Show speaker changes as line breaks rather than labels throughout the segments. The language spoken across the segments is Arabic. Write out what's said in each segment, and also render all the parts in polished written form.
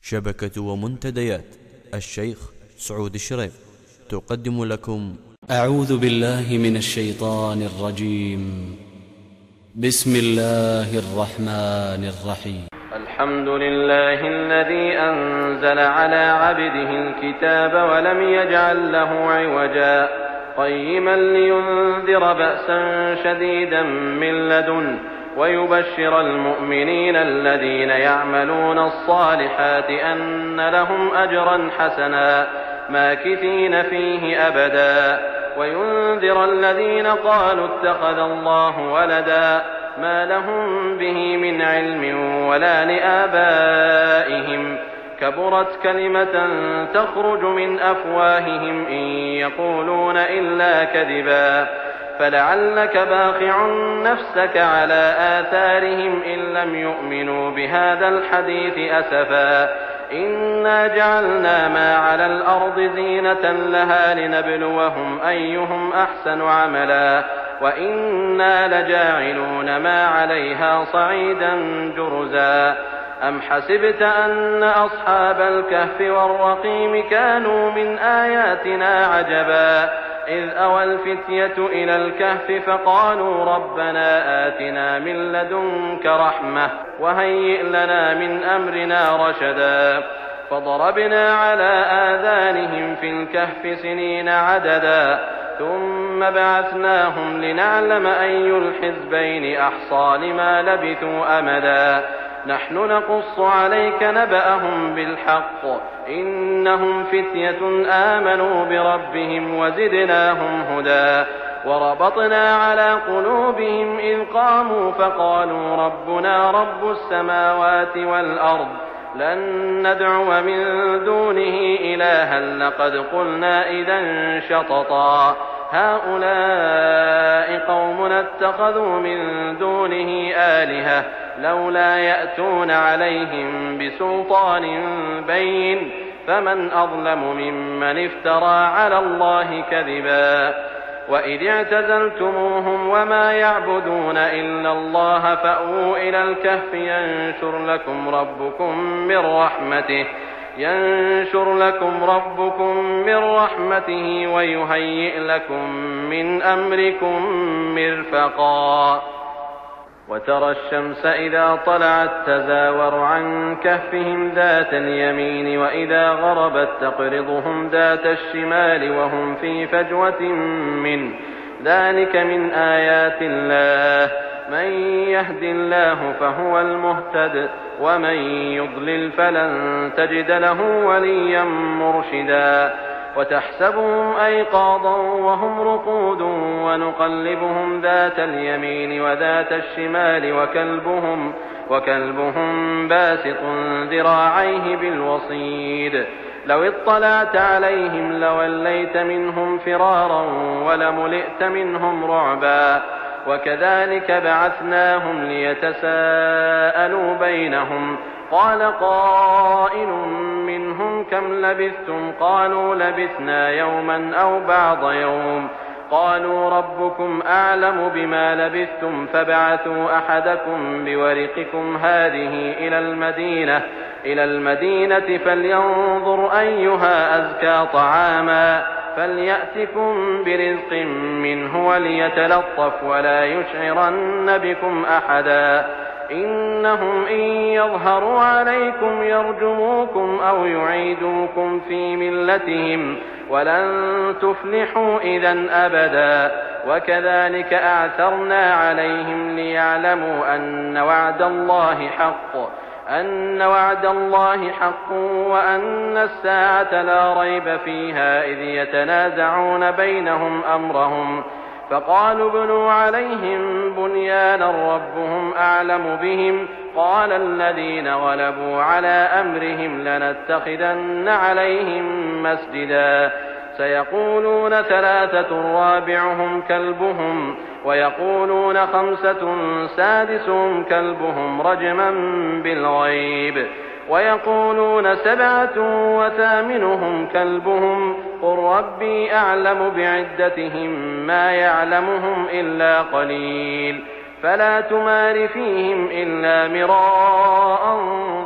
شبكة ومنتديات الشيخ سعود الشريف تقدم لكم
أعوذ بالله من الشيطان الرجيم. بسم الله الرحمن الرحيم.
الحمد لله الذي أنزل على عبده الكتاب ولم يجعل له عوجا قيما لينذر بأسا شديدا من لدنه ويبشر المؤمنين الذين يعملون الصالحات أن لهم أجرا حسنا ماكثين فيه أبدا وينذر الذين قالوا اتخذ الله ولدا ما لهم به من علم ولا لآبائهم كبرت كلمة تخرج من أفواههم إن يقولون إلا كذبا فلعلك باخع نفسك على آثارهم إن لم يؤمنوا بهذا الحديث أسفا إنا جعلنا ما على الأرض زينة لها لنبلوهم أيهم أحسن عملا وإنا لجاعلون ما عليها صعيدا جرزا أم حسبت أن أصحاب الكهف والرقيم كانوا من آياتنا عجبا إذ أوى الفتية إلى الكهف فقالوا ربنا آتنا من لدنك رحمة وهيئ لنا من أمرنا رشدا فضربنا على آذانهم في الكهف سنين عددا ثم بعثناهم لنعلم أي الحزبين أحصى لما لبثوا أمدا نحن نقص عليك نبأهم بالحق إنهم فتية آمنوا بربهم وزدناهم هدى وربطنا على قلوبهم إذ قاموا فقالوا ربنا رب السماوات والأرض لن ندعو من دونه إلها لقد قلنا إذا شططا هؤلاء قومنا اتخذوا من دونه آلهة لولا يأتون عليهم بسلطان بين فمن أظلم ممن افترى على الله كذبا وإذ اعتزلتموهم وما يعبدون إلا الله فأووا إلى الكهف ينشر لكم ربكم من رحمته ويهيئ لكم من أمركم مرفقا وترى الشمس إذا طلعت تزاور عن كهفهم ذات اليمين وإذا غربت تقرضهم ذات الشمال وهم في فجوة منه ذلك من آيات الله من يهد الله فهو المهتد ومن يضلل فلن تجد له وليا مرشدا وتحسبهم أيقاظا وهم رقود ونقلبهم ذات اليمين وذات الشمال وكلبهم باسط ذراعيه بالوصيد لو اطلعت عليهم لوليت منهم فرارا ولملئت منهم رعبا وكذلك بعثناهم ليتساءلوا بينهم قال قائل منهم كم لبثتم قالوا لبثنا يوما أو بعض يوم قالوا ربكم أعلم بما لبثتم فابعثوا أحدكم بورقكم هذه إلى المدينة فلينظر أيها أزكى طعاما فليأتكم برزق منه وليتلطف ولا يشعرن بكم أحدا إنهم إن يظهروا عليكم يرجموكم أو يعيدوكم في ملتهم ولن تفلحوا إذا أبدا وكذلك أعثرنا عليهم ليعلموا أن وعد الله حق وأن الساعة لا ريب فيها إذ يتنازعون بينهم أمرهم فقالوا ابنوا عليهم بنيانا ربهم أعلم بهم قال الذين غلبوا على أمرهم لنتخذن عليهم مسجدا سيقولون 3 رابعهم كلبهم ويقولون 5 سادسهم كلبهم رجما بالغيب ويقولون 7 وثامنهم كلبهم قل ربي أعلم بعدتهم ما يعلمهم إلا قليل فلا تمار فيهم إلا مراء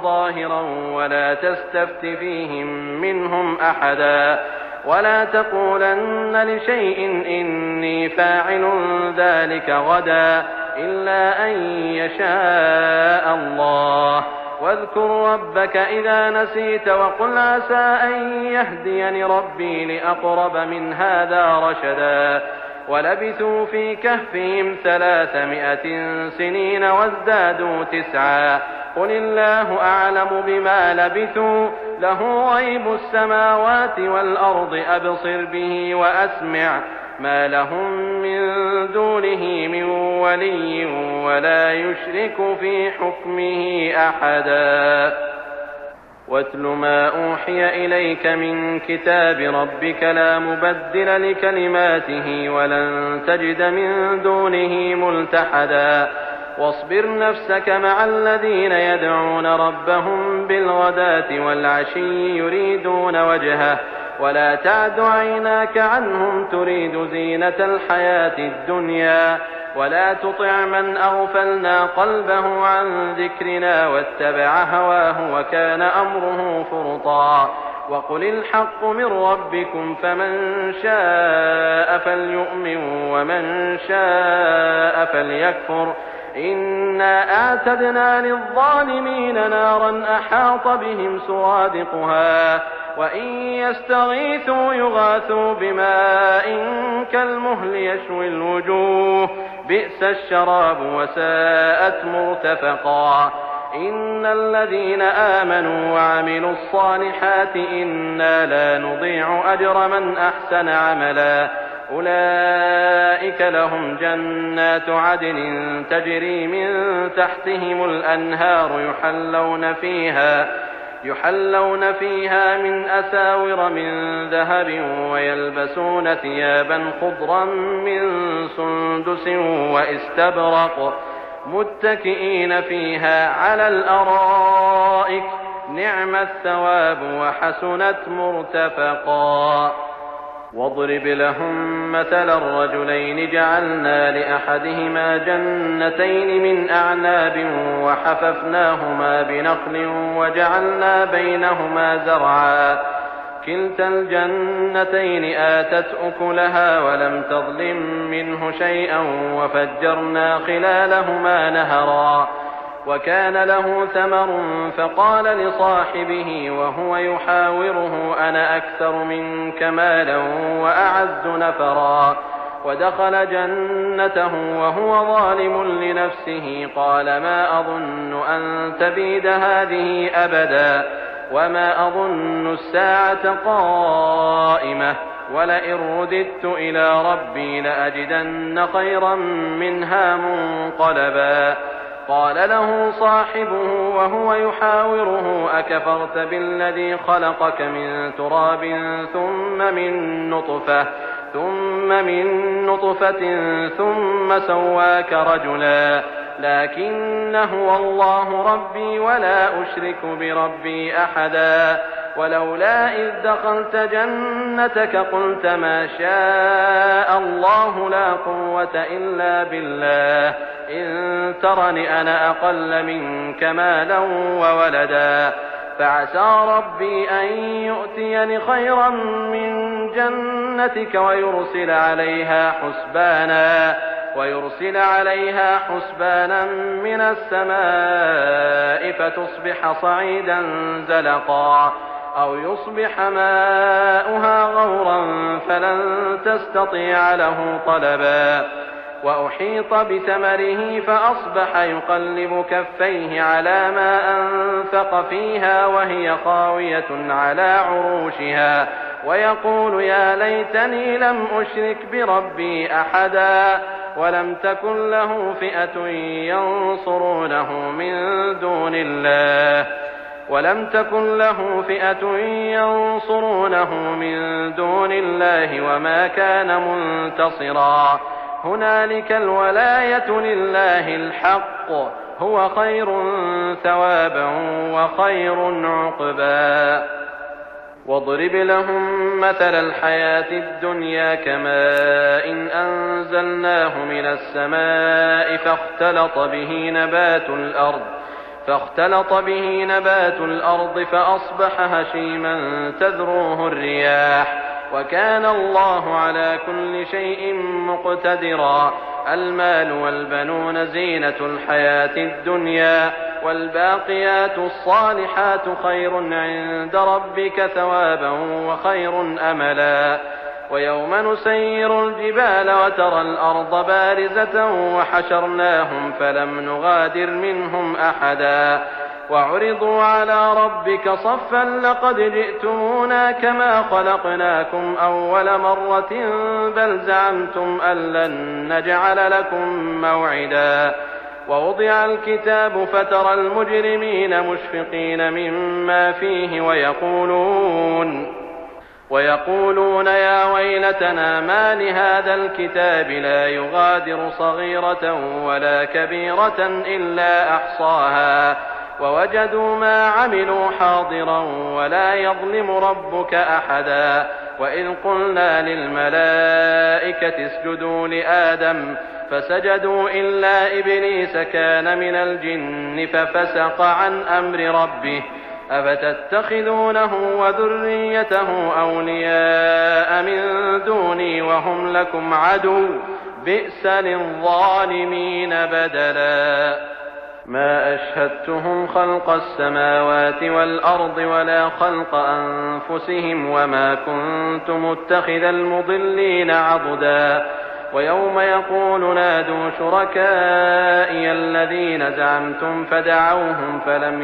ظاهرا ولا تستفت فيهم منهم أحدا ولا تقولن لشيء إني فاعل ذلك غدا إلا أن يشاء الله واذكر ربك إذا نسيت وقل عسى أن يهديني ربي لأقرب من هذا رشدا ولبثوا في كهفهم 300 سنين وازدادوا 9 قل الله أعلم بما لبثوا له غيب السماوات والأرض أبصر به وأسمع ما لهم من دونه من ولي ولا يشرك في حكمه أحدا واتل ما أوحي إليك من كتاب ربك لا مبدل لكلماته ولن تجد من دونه ملتحدا واصبر نفسك مع الذين يدعون ربهم بالغداة والعشي يريدون وجهه ولا تعد عيناك عنهم تريد زينة الحياة الدنيا ولا تطع من أغفلنا قلبه عن ذكرنا واتبع هواه وكان أمره فرطا وقل الحق من ربكم فمن شاء فليؤمن ومن شاء فليكفر إنا أعتدنا للظالمين نارا أحاط بهم سرادقها وإن يستغيثوا يغاثوا بماء كالمهل يشوي الوجوه بئس الشراب وساءت مرتفقا إن الذين آمنوا وعملوا الصالحات إنا لا نضيع أجر من أحسن عملا أولئك لهم جنات عدن تجري من تحتهم الأنهار يحلون فيها من أساور من ذهب ويلبسون ثيابا خضرا من سندس واستبرق متكئين فيها على الأرائك نعم الثواب وحسنت مرتفقا واضرب لهم مثل الرجلين جعلنا لأحدهما جنتين من أعناب وحففناهما بنخل وجعلنا بينهما زرعا كلتا الجنتين آتت أكلها ولم تظلم منه شيئا وفجرنا خلالهما نهرا وكان له ثمر فقال لصاحبه وهو يحاوره أنا أكثر منك مالا وأعز نفرا ودخل جنته وهو ظالم لنفسه قال ما أظن أن تبيد هذه أبدا وما أظن الساعة قائمة ولئن رددت إلى ربي لأجدن خيرا منها منقلبا قال له صاحبه وهو يحاوره أكفرت بالذي خلقك من تراب ثم من نطفة ثم سواك رجلا لكن هو الله ربي ولا أشرك بربي أحدا ولولا إذ دخلت جنتك قلت ما شاء الله لا قوة إلا بالله إن ترني أنا أقل منك مالا وولدا فعسى ربي أن يؤتيني خيرا من جنتك ويرسل عليها حسبانا من السماء فتصبح صعيدا زلقا أو يصبح ماؤها غورا فلن تستطيع له طلبا وأحيط بثمره فأصبح يقلب كفيه على ما أنفق فيها وهي خاوية على عروشها ويقول يا ليتني لم أشرك بربي أحدا ولم تكن له فئة ينصرونه من دون الله وما كان منتصرا هنالك الولاية لله الحق هو خير ثوابا وخير عقبا واضرب لهم مثل الحياة الدنيا كماء إن أنزلناه من السماء فاختلط به نبات الأرض فأصبح هشيما تذروه الرياح وكان الله على كل شيء مقتدرا. المال والبنون زينة الحياة الدنيا والباقيات الصالحات خير عند ربك ثوابا وخير أملا. ويوم نسير الجبال وترى الأرض بارزة وحشرناهم فلم نغادر منهم أحدا وعرضوا على ربك صفا لقد جئتمونا كما خلقناكم أول مرة بل زعمتم أن لن نجعل لكم موعدا. ووضع الكتاب فترى المجرمين مشفقين مما فيه ويقولون يا ويلتنا ما لهذا الكتاب لا يغادر صغيرة ولا كبيرة إلا أحصاها ووجدوا ما عملوا حاضرا ولا يظلم ربك أحدا. وإذ قلنا للملائكة اسجدوا لآدم فسجدوا إلا إبليس كان من الجن ففسق عن أمر ربه أفتتخذونه وذريته أولياء من دوني وهم لكم عدو بئس للظالمين بدلا. ما أشهدتهم خلق السماوات والأرض ولا خلق أنفسهم وما كنت متخذ المضلين عضدا. ويوم يقول نادوا شركائي الذين زعمتم فدعوهم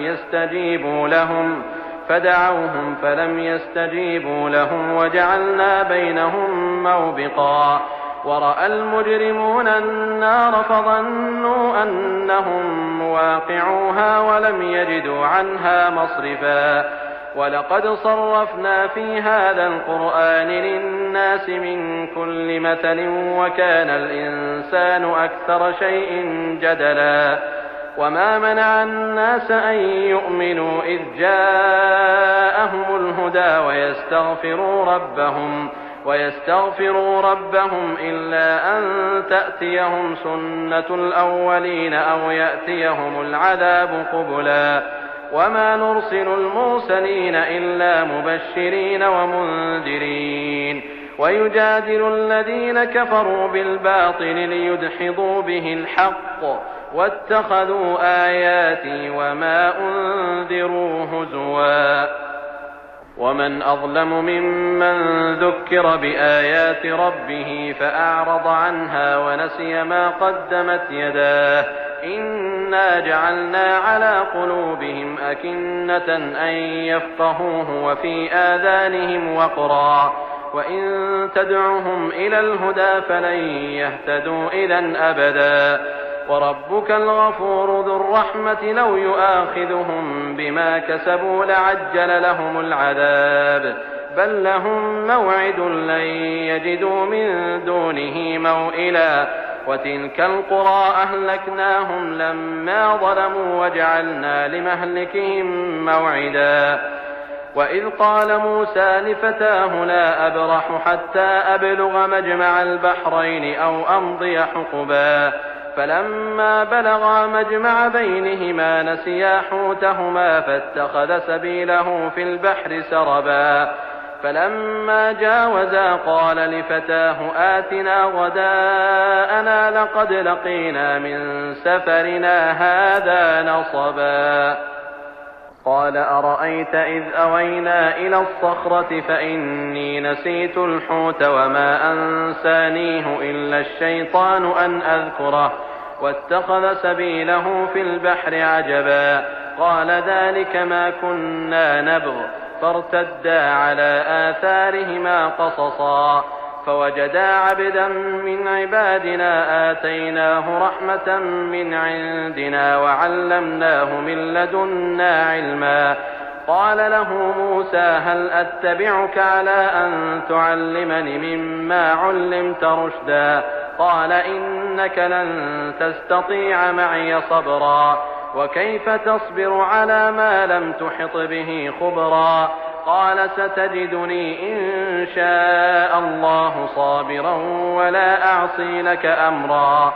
فلم يستجيبوا لهم وجعلنا بينهم موبقا. ورأى المجرمون النار فظنوا أنهم مواقعوها ولم يجدوا عنها مصرفا. ولقد صرفنا في هذا القرآن للناس من كل مثل وكان الإنسان أكثر شيء جدلا. وما منع الناس أن يؤمنوا إذ جاءهم الهدى ويستغفروا ربهم إلا أن تأتيهم سنة الأولين أو يأتيهم العذاب قبلا. وما نرسل المرسلين إلا مبشرين ومنذرين ويجادل الذين كفروا بالباطل ليدحضوا به الحق واتخذوا آياتي وما أنذروا هزوا. ومن أظلم ممن ذكر بآيات ربه فأعرض عنها ونسي ما قدمت يداه إنا جعلنا على قلوبهم أكنة أن يفقهوه وفي آذانهم وقرا وإن تدعهم إلى الهدى فلن يهتدوا إذا أبدا. وربك الغفور ذو الرحمة لو يؤاخذهم بما كسبوا لعجل لهم العذاب بل لهم موعد لن يجدوا من دونه موئلا. وتلك القرى أهلكناهم لما ظلموا وجعلنا لمهلكهم موعدا. وإذ قال موسى لفتاه لا أبرح حتى أبلغ مجمع البحرين أو أمضي حقبا فلما بلغا مجمع بينهما نسيا حوتهما فاتخذ سبيله في البحر سربا فلما جاوزا قال لفتاه آتنا غداءنا لقد لقينا من سفرنا هذا نصبا. قال أرأيت إذ أوينا إلى الصخرة فإني نسيت الحوت وما أنسانيه إلا الشيطان أن أذكره واتخذ سبيله في البحر عجبا. قال ذلك ما كنا نبغ فارتدا على آثارهما قصصا فوجدا عبدا من عبادنا آتيناه رحمة من عندنا وعلمناه من لدنا علما. قال له موسى هل أتبعك على أن تعلمني مما علمت رشدا قال إنك لن تستطيع معي صبرا وكيف تصبر على ما لم تحط به خبرا. قال ستجدني إن شاء الله صابرا ولا أعصي لك أمرا.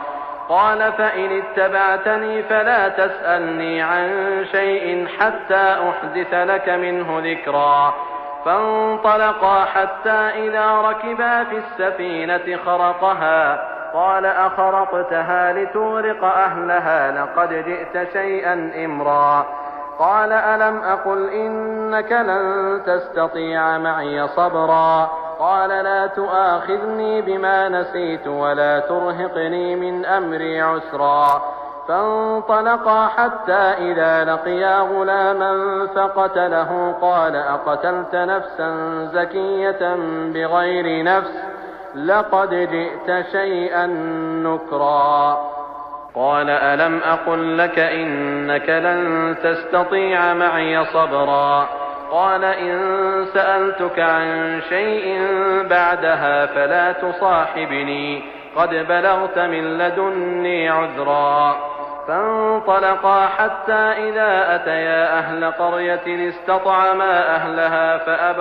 قال فإن اتبعتني فلا تسألني عن شيء حتى أحدث لك منه ذكرا. فانطلقا حتى إذا ركبا في السفينة خرقها قال أخرقتها لتغرق أهلها لقد جئت شيئا إمرا. قال ألم أقل إنك لن تستطيع معي صبرا. قال لا تؤاخذني بما نسيت ولا ترهقني من أمري عسرا. فانطلقا حتى إذا لقيا غلاما فقتله قال أقتلت نفسا زكية بغير نفس لقد جئت شيئا نكرا. قال ألم أقل لك إنك لن تستطيع معي صبرا. قال إن سألتك عن شيء بعدها فلا تصاحبني قد بلغت من لدني عذرا. فانطلقا حتى إذا أتيا أهل قرية استطعما أهلها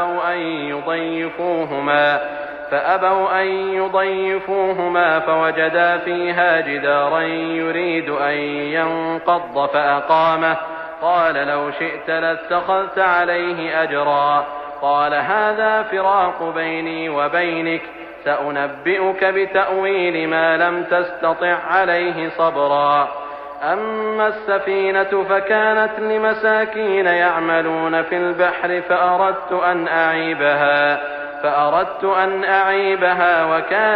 فأبوا أن يضيفوهما فوجدا فيها جدارا يريد أن ينقض فأقامه. قال لو شئت لاتخذت عليه أجرا. قال هذا فراق بيني وبينك سأنبئك بتأويل ما لم تستطع عليه صبرا. أما السفينة فكانت لمساكين يعملون في البحر فأردت أن أعيبها وكان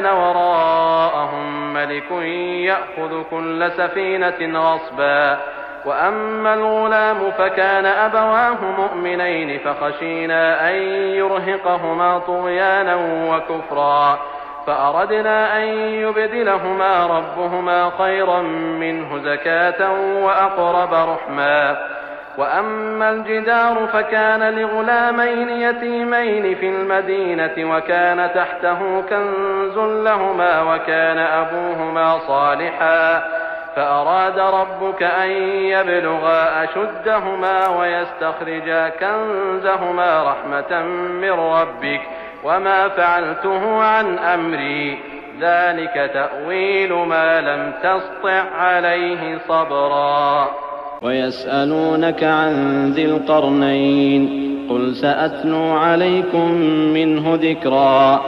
وراءهم ملك يأخذ كل سفينة غصبا. وأما الغلام فكان أبواه مؤمنين فخشينا أن يرهقهما طغيانا وكفرا. فأردنا أن يبدلهما ربهما خيرا منه زكاة وأقرب رحما. وأما الجدار فكان لغلامين يتيمين في المدينة وكان تحته كنز لهما وكان أبوهما صالحا. فأراد ربك أن يبلغا أشدهما ويستخرجا كنزهما رحمة من ربك وما فعلته عن أمري ذلك تأويل ما لم تسطع عليه صبرا.
ويسألونك عن ذي القرنين قل سأتلو عليكم منه ذكرا.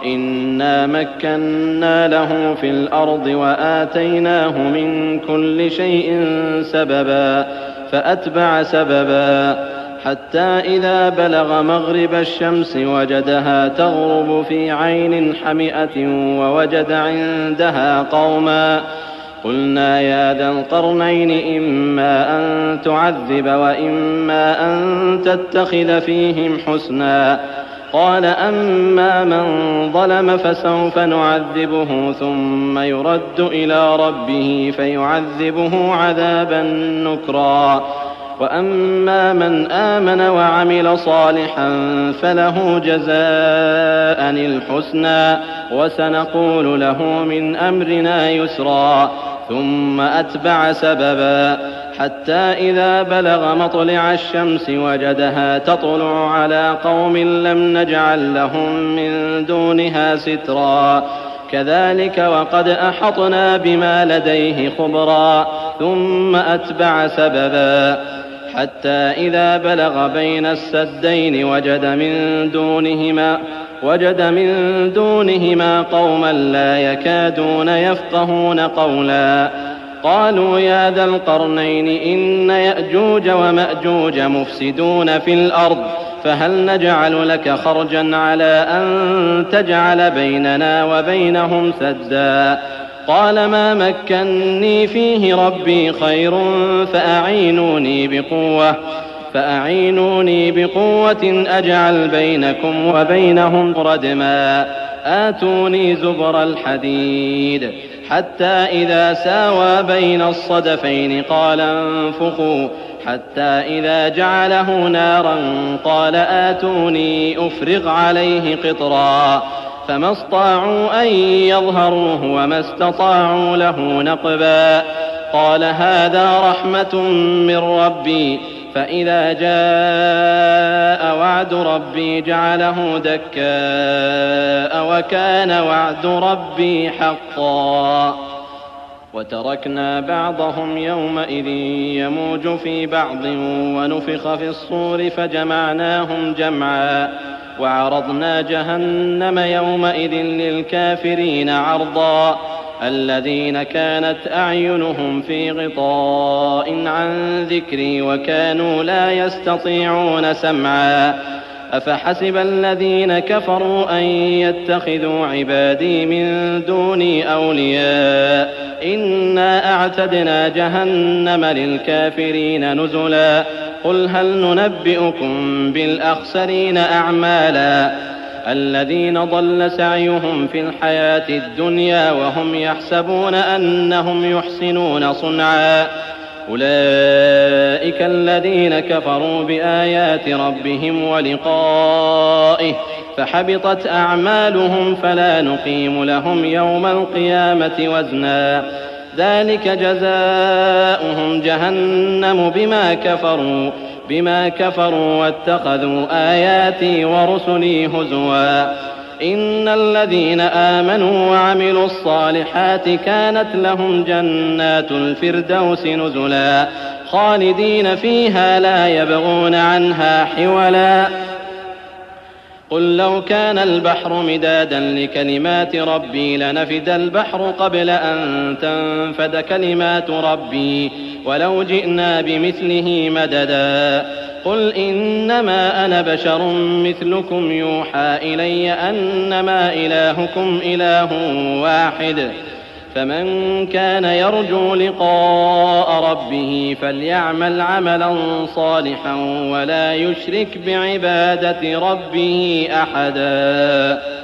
إنا مكنا له في الأرض وآتيناه من كل شيء سببا فأتبع سببا حتى إذا بلغ مغرب الشمس وجدها تغرب في عين حمئة ووجد عندها قوما. قلنا يا ذا القرنين إما أن تعذب وإما أن تتخذ فيهم حسنا. قال أما من ظلم فسوف نعذبه ثم يرد إلى ربه فيعذبه عذابا نكرا. وأما من آمن وعمل صالحا فله جزاء الحسنى وسنقول له من أمرنا يسرا. ثم أتبع سببا حتى إذا بلغ مطلع الشمس وجدها تطلع على قوم لم نجعل لهم من دونها سترا. كذلك وقد أحطنا بما لديه خبرا. ثم أتبع سببا حتى إذا بلغ بين السدين وجد من دونهما قوما لا يكادون يفقهون قولا. قالوا يا ذا القرنين إن يأجوج ومأجوج مفسدون في الأرض فهل نجعل لك خرجا على أن تجعل بيننا وبينهم سدا. قال ما مكني فيه ربي خير فأعينوني بقوة أجعل بينكم وبينهم ردما. آتوني زبر الحديد حتى إذا ساوى بين الصدفين قال انفخوا حتى إذا جعله نارا قال آتوني أفرغ عليه قطرا. فما استطاعوا أن يظهروه وما استطاعوا له نقبا. قال هذا رحمة من ربي فإذا جاء وعد ربي جعله دكاء وكان وعد ربي حقا. وتركنا بعضهم يومئذ يموج في بعض ونفخ في الصور فجمعناهم جمعا وعرضنا جهنم يومئذ للكافرين عرضا الذين كانت أعينهم في غطاء عن ذكري وكانوا لا يستطيعون سمعا أفحسب الذين كفروا أن يتخذوا عبادي من دوني أولياء إنا أعتدنا جهنم للكافرين نزلا قل هل ننبئكم بالأخسرين أعمالا الذين ضل سعيهم في الحياة الدنيا وهم يحسبون أنهم يحسنون صنعا أولئك الذين كفروا بآيات ربهم ولقائه فحبطت أعمالهم فلا نقيم لهم يوم القيامة وزنا ذلك جزاؤهم جهنم بما كفروا واتخذوا آياتي ورسلي هزوا إن الذين آمنوا وعملوا الصالحات كانت لهم جنات الفردوس نزلا خالدين فيها لا يبغون عنها حولا قل لو كان البحر مدادا لكلمات ربي لنفد البحر قبل أن تنفد كلمات ربي ولو جئنا بمثله مددا قل إنما أنا بشر مثلكم يوحى إلي أنما إلهكم إله واحد فمن كان يرجو لقاء ربه فليعمل عملا صالحا ولا يشرك بعبادة ربه أحدا